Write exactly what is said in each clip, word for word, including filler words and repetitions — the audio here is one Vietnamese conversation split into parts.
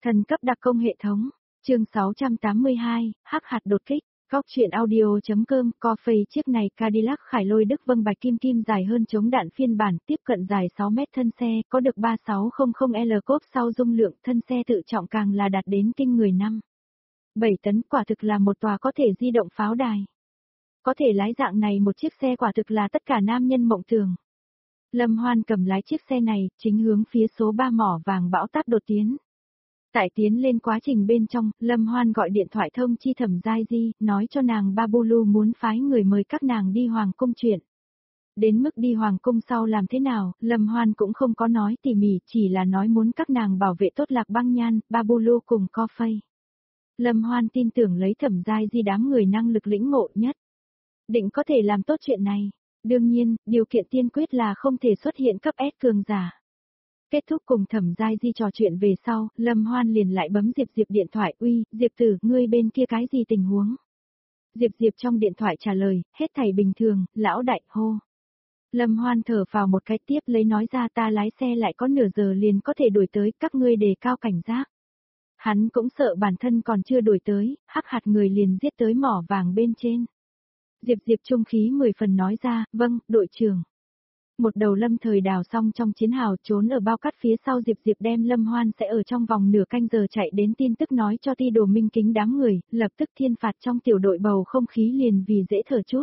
Thần cấp đặc công hệ thống, chương sáu trăm tám mươi hai, hắc hạt đột kích, góc truyện audio.com, Coffee chiếc này Cadillac Khải Lôi Đức Vâng Bạch Kim Kim dài hơn chống đạn phiên bản, tiếp cận dài sáu mét thân xe, có được ba sáu không không L cốp sau dung lượng, thân xe tự trọng càng là đạt đến kinh người năm bảy tấn, quả thực là một tòa có thể di động pháo đài. Có thể lái dạng này một chiếc xe quả thực là tất cả nam nhân mộng tưởng. Lâm Hoan cầm lái chiếc xe này, chính hướng phía số ba mỏ vàng bão táp đột tiến. Tại tiến lên quá trình bên trong, Lâm Hoan gọi điện thoại thông chi Thẩm Giai Di, nói cho nàng Babulu muốn phái người mời các nàng đi Hoàng Cung chuyện. Đến mức đi Hoàng Cung sau làm thế nào, Lâm Hoan cũng không có nói tỉ mỉ, chỉ là nói muốn các nàng bảo vệ tốt Lạc Băng Nhan, Babulu cùng Coffee. Lâm Hoan tin tưởng lấy Thẩm Giai Di đám người năng lực lĩnh ngộ nhất. Định có thể làm tốt chuyện này. Đương nhiên, điều kiện tiên quyết là không thể xuất hiện cấp S cường giả. Kết thúc cùng Thẩm Giai Di trò chuyện về sau, Lâm Hoan liền lại bấm Diệp Diệp điện thoại, uy, Diệp tử, ngươi bên kia cái gì tình huống? Diệp Diệp trong điện thoại trả lời, hết thảy bình thường, lão đại, hô. Lâm Hoan thở vào một cái tiếp lấy nói ra ta lái xe lại có nửa giờ liền có thể đuổi tới, các ngươi đề cao cảnh giác. Hắn cũng sợ bản thân còn chưa đuổi tới, hắc hạt người liền giết tới mỏ vàng bên trên. Diệp Diệp trung khí mười phần nói ra, vâng, đội trưởng. Một đầu Lâm Thời đào xong trong chiến hào trốn ở bao cát phía sau Diệp Diệp đem Lâm Hoan sẽ ở trong vòng nửa canh giờ chạy đến tin tức nói cho Ti Đồ Minh Kính đám người, lập tức thiên phạt trong tiểu đội bầu không khí liền vì dễ thở chút.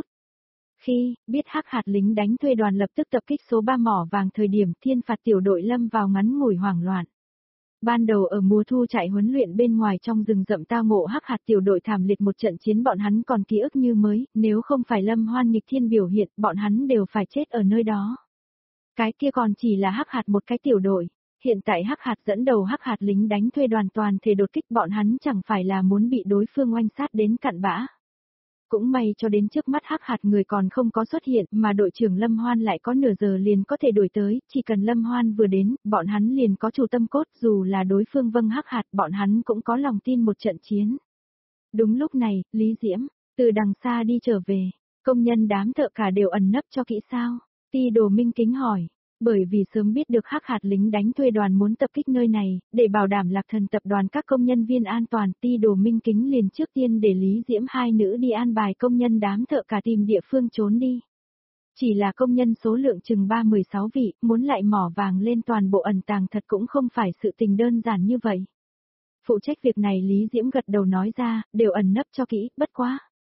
Khi biết hắc hạt lính đánh thuê đoàn lập tức tập kích số ba mỏ vàng thời điểm thiên phạt tiểu đội lâm vào ngắn ngủi hoảng loạn. Ban đầu ở mùa thu chạy huấn luyện bên ngoài trong rừng rậm tao ngộ hắc hạt tiểu đội thảm liệt một trận chiến bọn hắn còn ký ức như mới, nếu không phải Lâm Hoan nghịch thiên biểu hiện, bọn hắn đều phải chết ở nơi đó. Cái kia còn chỉ là hắc hạt một cái tiểu đội, hiện tại hắc hạt dẫn đầu hắc hạt lính đánh thuê đoàn toàn thể đột kích bọn hắn chẳng phải là muốn bị đối phương oanh sát đến cặn bã. Cũng may cho đến trước mắt hắc hạt người còn không có xuất hiện mà đội trưởng Lâm Hoan lại có nửa giờ liền có thể đuổi tới, chỉ cần Lâm Hoan vừa đến, bọn hắn liền có chủ tâm cốt dù là đối phương vâng hắc hạt bọn hắn cũng có lòng tin một trận chiến. Đúng lúc này, Lý Diễm, từ đằng xa đi trở về, công nhân đám thợ cả đều ẩn nấp cho kỹ sao? Ti Đồ Minh Kính hỏi, bởi vì sớm biết được hắc hạt lính đánh thuê đoàn muốn tập kích nơi này, để bảo đảm Lạc Thần tập đoàn các công nhân viên an toàn, Ti Đồ Minh Kính liền trước tiên để Lý Diễm hai nữ đi an bài công nhân đám thợ cả tìm địa phương trốn đi. Chỉ là công nhân số lượng chừng ba mươi sáu vị, muốn lại mỏ vàng lên toàn bộ ẩn tàng thật cũng không phải sự tình đơn giản như vậy. Phụ trách việc này Lý Diễm gật đầu nói ra, đều ẩn nấp cho kỹ, bất quá.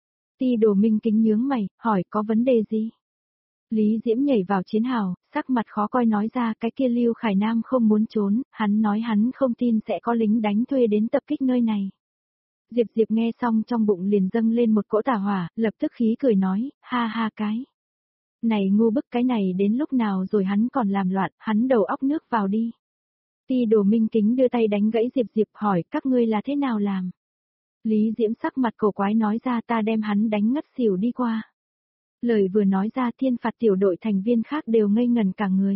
Ti Đồ Minh Kính nhướng mày, hỏi có vấn đề gì? Lý Diễm nhảy vào chiến hào, sắc mặt khó coi nói ra cái kia Lưu Khải Nam không muốn trốn, hắn nói hắn không tin sẽ có lính đánh thuê đến tập kích nơi này. Diệp Diệp nghe xong trong bụng liền dâng lên một cỗ tà hỏa, lập tức khí cười nói, ha ha cái. Này ngu bức cái này đến lúc nào rồi hắn còn làm loạn, hắn đầu óc nước vào đi. Ti Đồ Minh Kính đưa tay đánh gãy Diệp Diệp hỏi các ngươi là thế nào làm. Lý Diễm sắc mặt cổ quái nói ra ta đem hắn đánh ngất xỉu đi qua. Lời vừa nói ra thiên phạt tiểu đội thành viên khác đều ngây ngần cả người.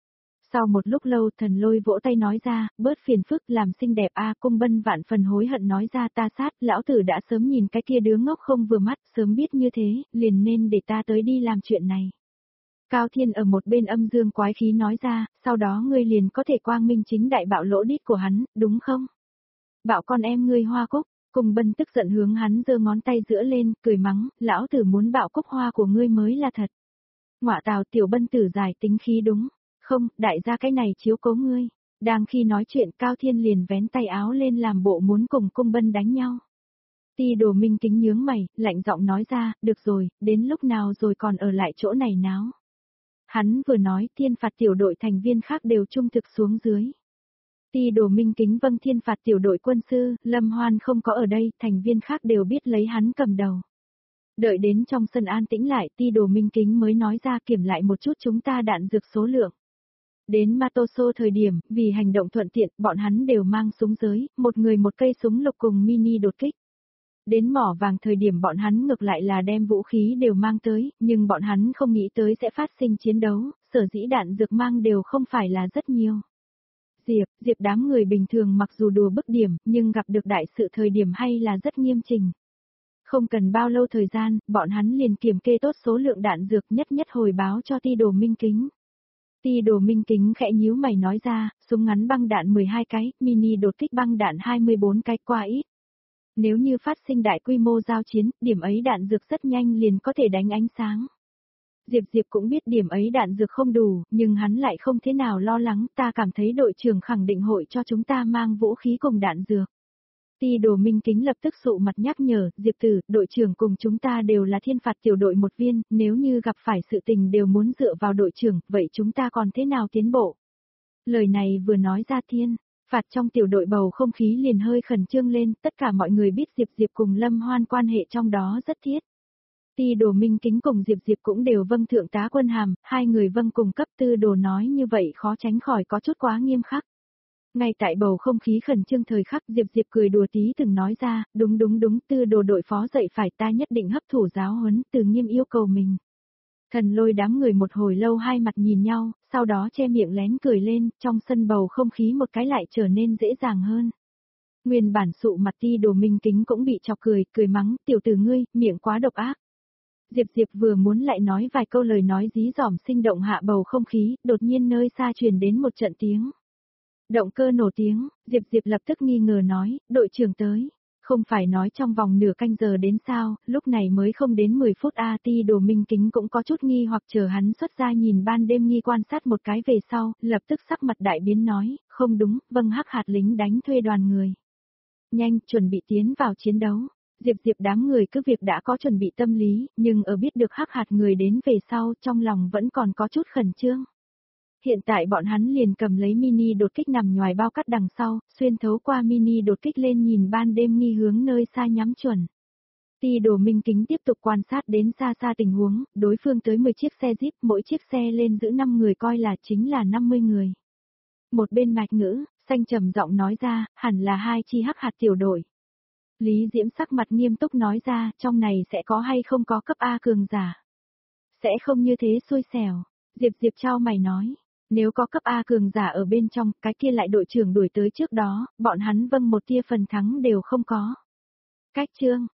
Sau một lúc lâu Thần Lôi vỗ tay nói ra, bớt phiền phức làm xinh đẹp a Cung Bân vạn phần hối hận nói ra ta sát, lão tử đã sớm nhìn cái kia đứa ngốc không vừa mắt, sớm biết như thế, liền nên để ta tới đi làm chuyện này. Cao Thiên ở một bên âm dương quái khí nói ra, sau đó ngươi liền có thể quang minh chính đại bạo lỗ đít của hắn, đúng không? Bạo con em ngươi Hoa Cúc. Cung Bân tức giận hướng hắn giơ ngón tay giữa lên, cười mắng, lão tử muốn bạo cúc hoa của ngươi mới là thật. Ngọa tào tiểu Bân tử giải tính khí đúng, không, đại gia cái này chiếu cố ngươi. Đang khi nói chuyện Cao Thiên liền vén tay áo lên làm bộ muốn cùng Cung Bân đánh nhau. Ti Đồ Minh Kính nhướng mày, lạnh giọng nói ra, được rồi, đến lúc nào rồi còn ở lại chỗ này náo. Hắn vừa nói thiên phạt tiểu đội thành viên khác đều trung thực xuống dưới. Ti Đồ Minh Kính vâng thiên phạt tiểu đội quân sư, Lâm Hoan không có ở đây, thành viên khác đều biết lấy hắn cầm đầu. Đợi đến trong sân an tĩnh lại, Ti Đồ Minh Kính mới nói ra kiểm lại một chút chúng ta đạn dược số lượng. Đến Matoso thời điểm, vì hành động thuận tiện, bọn hắn đều mang súng giới, một người một cây súng lục cùng mini đột kích. Đến mỏ vàng thời điểm bọn hắn ngược lại là đem vũ khí đều mang tới, nhưng bọn hắn không nghĩ tới sẽ phát sinh chiến đấu, sở dĩ đạn dược mang đều không phải là rất nhiều. Diệp, Diệp đám người bình thường mặc dù đùa bức điểm, nhưng gặp được đại sự thời điểm hay là rất nghiêm trình. Không cần bao lâu thời gian, bọn hắn liền kiểm kê tốt số lượng đạn dược nhất nhất hồi báo cho Ti Đồ Minh Kính. Ti Đồ Minh Kính khẽ nhíu mày nói ra, súng ngắn băng đạn mười hai cái, mini đột kích băng đạn hai mươi bốn cái qua ít. Nếu như phát sinh đại quy mô giao chiến, điểm ấy đạn dược rất nhanh liền có thể đánh ánh sáng. Diệp Diệp cũng biết điểm ấy đạn dược không đủ, nhưng hắn lại không thế nào lo lắng, ta cảm thấy đội trưởng khẳng định hội cho chúng ta mang vũ khí cùng đạn dược. Ti Đồ Minh Kính lập tức sụ mặt nhắc nhở, Diệp Tử, đội trưởng cùng chúng ta đều là thiên phạt tiểu đội một viên, nếu như gặp phải sự tình đều muốn dựa vào đội trưởng, vậy chúng ta còn thế nào tiến bộ? Lời này vừa nói ra thiên, phạt trong tiểu đội bầu không khí liền hơi khẩn trương lên, tất cả mọi người biết Diệp Diệp cùng Lâm Hoan quan hệ trong đó rất thiết. Ti Đồ Minh Kính cùng Diệp Diệp cũng đều vâng thượng tá quân hàm, hai người vâng cùng cấp tư đồ nói như vậy khó tránh khỏi có chút quá nghiêm khắc. Ngay tại bầu không khí khẩn trương thời khắc Diệp Diệp cười đùa tí từng nói ra, đúng đúng đúng tư đồ đội phó dạy phải ta nhất định hấp thụ giáo huấn từ nghiêm yêu cầu mình. Thần Lôi đám người một hồi lâu hai mặt nhìn nhau, sau đó che miệng lén cười lên, trong sân bầu không khí một cái lại trở nên dễ dàng hơn. Nguyên bản sụ mặt Ti Đồ Minh Kính cũng bị chọc cười, cười mắng, tiểu tử ngươi, miệng quá độc ác. Diệp Diệp vừa muốn lại nói vài câu lời nói dí dỏm sinh động hạ bầu không khí, đột nhiên nơi xa truyền đến một trận tiếng. Động cơ nổ tiếng, Diệp Diệp lập tức nghi ngờ nói, đội trưởng tới. Không phải nói trong vòng nửa canh giờ đến sao, lúc này mới không đến mười phút a. Ti Đồ Minh Kính cũng có chút nghi hoặc chờ hắn xuất ra nhìn ban đêm nghi quan sát một cái về sau, lập tức sắc mặt đại biến nói, không đúng, vâng hắc hạt lính đánh thuê đoàn người. Nhanh, chuẩn bị tiến vào chiến đấu. Diệp Diệp đám người cứ việc đã có chuẩn bị tâm lý, nhưng ở biết được hắc hạt người đến về sau trong lòng vẫn còn có chút khẩn trương. Hiện tại bọn hắn liền cầm lấy mini đột kích nằm ngoài bao cắt đằng sau, xuyên thấu qua mini đột kích lên nhìn ban đêm nghi hướng nơi xa nhắm chuẩn. Ti Đồ Minh Kính tiếp tục quan sát đến xa xa tình huống, đối phương tới mười chiếc xe Jeep, mỗi chiếc xe lên giữ năm người coi là chính là năm mươi người. Một bên mạch ngữ, xanh trầm giọng nói ra, hẳn là hai chi hắc hạt tiểu đội. Lý Diễm sắc mặt nghiêm túc nói ra, trong này sẽ có hay không có cấp A cường giả. Sẽ không như thế xui xẻo. Diệp Diệp trao mày nói, nếu có cấp A cường giả ở bên trong, cái kia lại đội trưởng đuổi tới trước đó, bọn hắn vâng một tia phần thắng đều không có. Cách chương,